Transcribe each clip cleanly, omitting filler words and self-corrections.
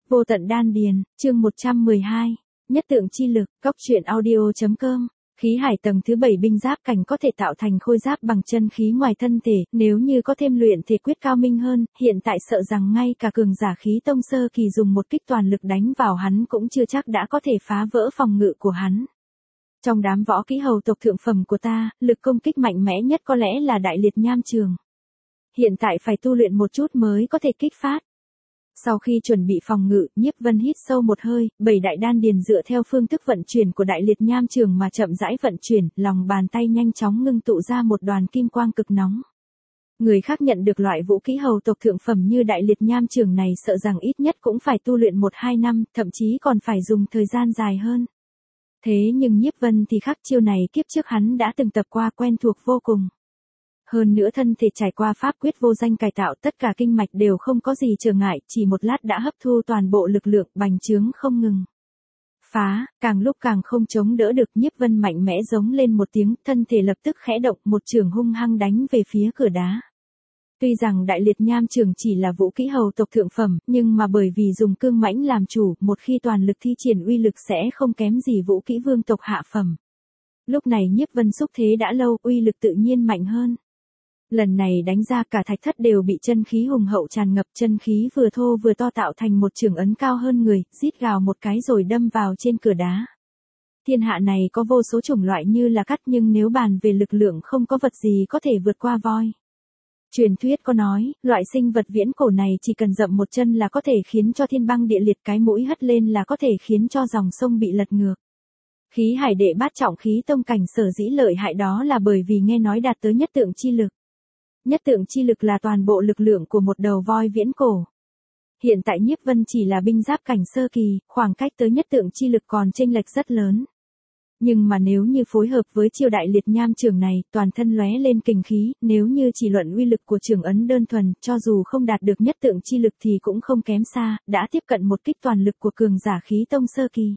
Vô tận đan điền, chương 112. Nhất tượng chi lực, góc truyện audio.com. Khí hải tầng thứ 7 binh giáp cảnh có thể tạo thành khôi giáp bằng chân khí ngoài thân thể, nếu như có thêm luyện thể quyết cao minh hơn, hiện tại sợ rằng ngay cả cường giả khí tông sơ kỳ dùng một kích toàn lực đánh vào hắn cũng chưa chắc đã có thể phá vỡ phòng ngự của hắn. Trong đám võ kỹ hầu tộc thượng phẩm của ta, lực công kích mạnh mẽ nhất có lẽ là đại liệt nham trường. Hiện tại phải tu luyện một chút mới có thể kích phát. Sau khi chuẩn bị phòng ngự, Nhiếp Vân hít sâu một hơi, 7 đại đan điền dựa theo phương thức vận chuyển của đại liệt nham trường mà chậm rãi vận chuyển, lòng bàn tay nhanh chóng ngưng tụ ra một đoàn kim quang cực nóng. Người khác nhận được loại vũ khí hầu tộc thượng phẩm như đại liệt nham trường này sợ rằng ít nhất cũng phải tu luyện 1-2 năm, thậm chí còn phải dùng thời gian dài hơn. Thế nhưng Nhiếp Vân thì khác, chiêu này kiếp trước hắn đã từng tập qua, quen thuộc vô cùng. Hơn nữa thân thể trải qua pháp quyết vô danh cải tạo, tất cả kinh mạch đều không có gì trở ngại, chỉ một lát đã hấp thu toàn bộ lực lượng, bành trướng không ngừng. Phá, càng lúc càng không chống đỡ được, Nhiếp Vân mạnh mẽ giống lên một tiếng, thân thể lập tức khẽ động, một chưởng hung hăng đánh về phía cửa đá. Tuy rằng đại liệt nham trường chỉ là vũ kỹ hầu tộc thượng phẩm, nhưng mà bởi vì dùng cương mãnh làm chủ, một khi toàn lực thi triển uy lực sẽ không kém gì vũ kỹ vương tộc hạ phẩm. Lúc này Nhiếp Vân xúc thế đã lâu, uy lực tự nhiên mạnh hơn. Lần này đánh ra cả thạch thất đều bị chân khí hùng hậu tràn ngập, chân khí vừa thô vừa to tạo thành một chưởng ấn cao hơn người, rít gào một cái rồi đâm vào trên cửa đá. Thiên hạ này có vô số chủng loại như là cắt, nhưng nếu bàn về lực lượng không có vật gì có thể vượt qua voi. Truyền thuyết có nói, loại sinh vật viễn cổ này chỉ cần dậm một chân là có thể khiến cho thiên băng địa liệt, cái mũi hất lên là có thể khiến cho dòng sông bị lật ngược. Khí hải đệ bát trọng khí tông cảnh sở dĩ lợi hại đó là bởi vì nghe nói đạt tới nhất tượng chi lực. Nhất tượng chi lực là toàn bộ lực lượng của một đầu voi viễn cổ. Hiện tại Nhiếp Vân chỉ là binh giáp cảnh sơ kỳ, khoảng cách tới nhất tượng chi lực còn chênh lệch rất lớn. Nhưng mà nếu như phối hợp với chiêu đại liệt nham trường này, toàn thân lóe lên kình khí, nếu như chỉ luận uy lực của trường ấn đơn thuần, cho dù không đạt được nhất tượng chi lực thì cũng không kém xa, đã tiếp cận một kích toàn lực của cường giả khí tông sơ kỳ.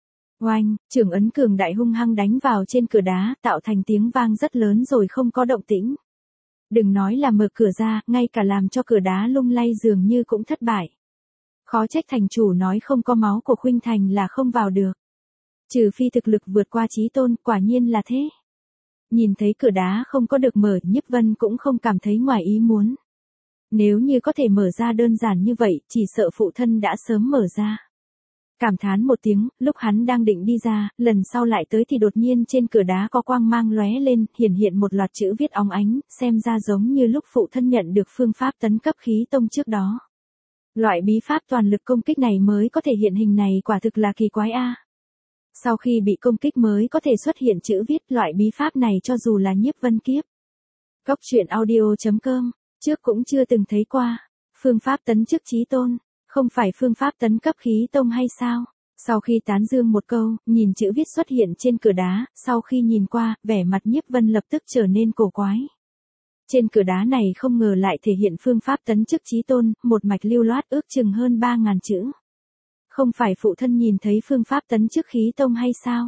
Oanh, trường ấn cường đại hung hăng đánh vào trên cửa đá, tạo thành tiếng vang rất lớn rồi không có động tĩnh. Đừng nói là mở cửa ra, ngay cả làm cho cửa đá lung lay dường như cũng thất bại. Khó trách thành chủ nói không có máu của Khuynh Thành là không vào được. Trừ phi thực lực vượt qua chí tôn, quả nhiên là thế. Nhìn thấy cửa đá không có được mở, Nhiếp Vân cũng không cảm thấy ngoài ý muốn. Nếu như có thể mở ra đơn giản như vậy, chỉ sợ phụ thân đã sớm mở ra. Cảm thán một tiếng, lúc hắn đang định đi ra, lần sau lại tới thì đột nhiên trên cửa đá có quang mang lóe lên, hiện một loạt chữ viết óng ánh, xem ra giống như lúc phụ thân nhận được phương pháp tấn cấp khí tông trước đó. Loại bí pháp toàn lực công kích này mới có thể hiện hình này, quả thực là kỳ quái a. Sau khi bị công kích mới có thể xuất hiện chữ viết, loại bí pháp này cho dù là Nhiếp Vân kiếp góc truyện audio.com trước cũng chưa từng thấy qua. Phương pháp tấn chức chí tôn, không phải phương pháp tấn cấp khí tông hay sao? Sau khi tán dương một câu, nhìn chữ viết xuất hiện trên cửa đá, sau khi nhìn qua, vẻ mặt Nhiếp Vân lập tức trở nên cổ quái. Trên cửa đá này không ngờ lại thể hiện phương pháp tấn chức chí tôn, một mạch lưu loát ước chừng hơn 3.000 chữ. Không phải phụ thân nhìn thấy phương pháp tấn chức khí tông hay sao?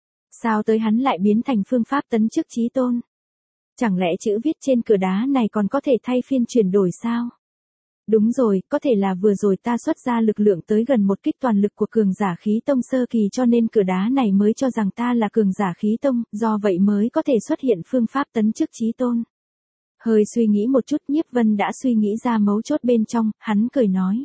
Sao tới hắn lại biến thành phương pháp tấn chức chí tôn? Chẳng lẽ chữ viết trên cửa đá này còn có thể thay phiên chuyển đổi sao? Đúng rồi, có thể là vừa rồi ta xuất ra lực lượng tới gần một kích toàn lực của cường giả khí tông sơ kỳ cho nên cửa đá này mới cho rằng ta là cường giả khí tông, do vậy mới có thể xuất hiện phương pháp tấn chức chí tôn. Hơi suy nghĩ một chút, Nhiếp Vân đã suy nghĩ ra mấu chốt bên trong, hắn cười nói.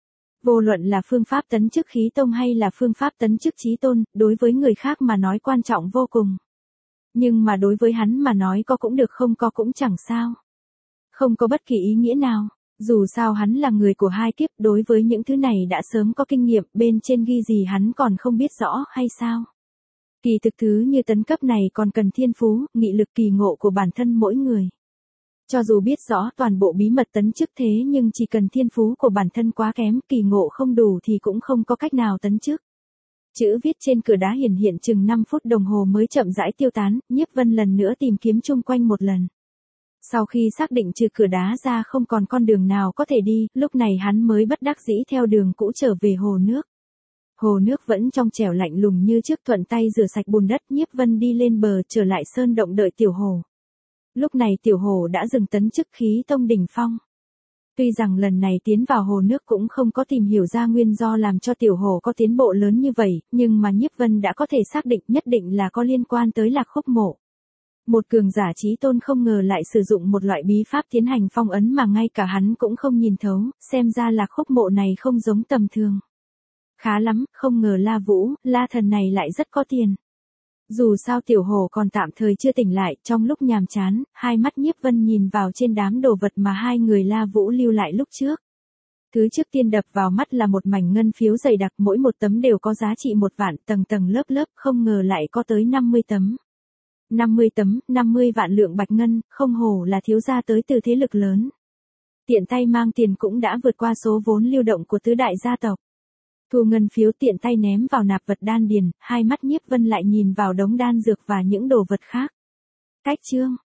Vô luận là phương pháp tấn chức khí tông hay là phương pháp tấn chức chí tôn, đối với người khác mà nói quan trọng vô cùng. Nhưng mà đối với hắn mà nói có cũng được, không có cũng chẳng sao. Không có bất kỳ ý nghĩa nào. Dù sao hắn là người của hai kiếp, đối với những thứ này đã sớm có kinh nghiệm, bên trên ghi gì hắn còn không biết rõ hay sao? Kỳ thực thứ như tấn cấp này còn cần thiên phú, nghị lực, kỳ ngộ của bản thân mỗi người. Cho dù biết rõ toàn bộ bí mật tấn chức thế nhưng chỉ cần thiên phú của bản thân quá kém, kỳ ngộ không đủ thì cũng không có cách nào tấn chức. Chữ viết trên cửa đá hiện chừng 5 phút đồng hồ mới chậm rãi tiêu tán, Nhiếp Vân lần nữa tìm kiếm chung quanh một lần. Sau khi xác định trừ cửa đá ra không còn con đường nào có thể đi, lúc này hắn mới bất đắc dĩ theo đường cũ trở về hồ nước. Hồ nước vẫn trong trẻo lạnh lùng như trước, thuận tay rửa sạch bùn đất, Nhiếp Vân đi lên bờ trở lại sơn động đợi tiểu hồ. Lúc này tiểu hồ đã dừng tấn chức khí tông đỉnh phong. Tuy rằng lần này tiến vào hồ nước cũng không có tìm hiểu ra nguyên do làm cho tiểu hồ có tiến bộ lớn như vậy, nhưng mà Nhiếp Vân đã có thể xác định nhất định là có liên quan tới Lạc Khúc Mộ. Một cường giả chí tôn không ngờ lại sử dụng một loại bí pháp tiến hành phong ấn mà ngay cả hắn cũng không nhìn thấu, xem ra Lạc Khúc Mộ này không giống tầm thường. Khá lắm, không ngờ La Vũ, La Thần này lại rất có tiền. Dù sao tiểu hồ còn tạm thời chưa tỉnh lại, trong lúc nhàm chán, hai mắt Nhiếp Vân nhìn vào trên đám đồ vật mà hai người La Vũ lưu lại lúc trước. Thứ trước tiên đập vào mắt là một mảnh ngân phiếu dày đặc, mỗi một tấm đều có giá trị 1 vạn, tầng tầng lớp lớp, không ngờ lại có tới 50 tấm. 50 tấm, 50 vạn lượng bạch ngân, không hổ là thiếu gia tới từ thế lực lớn. Tiện tay mang tiền cũng đã vượt qua số vốn lưu động của tứ đại gia tộc. Thu ngân phiếu tiện tay ném vào nạp vật đan điền, hai mắt Nhiếp Vân lại nhìn vào đống đan dược và những đồ vật khác. Cách chương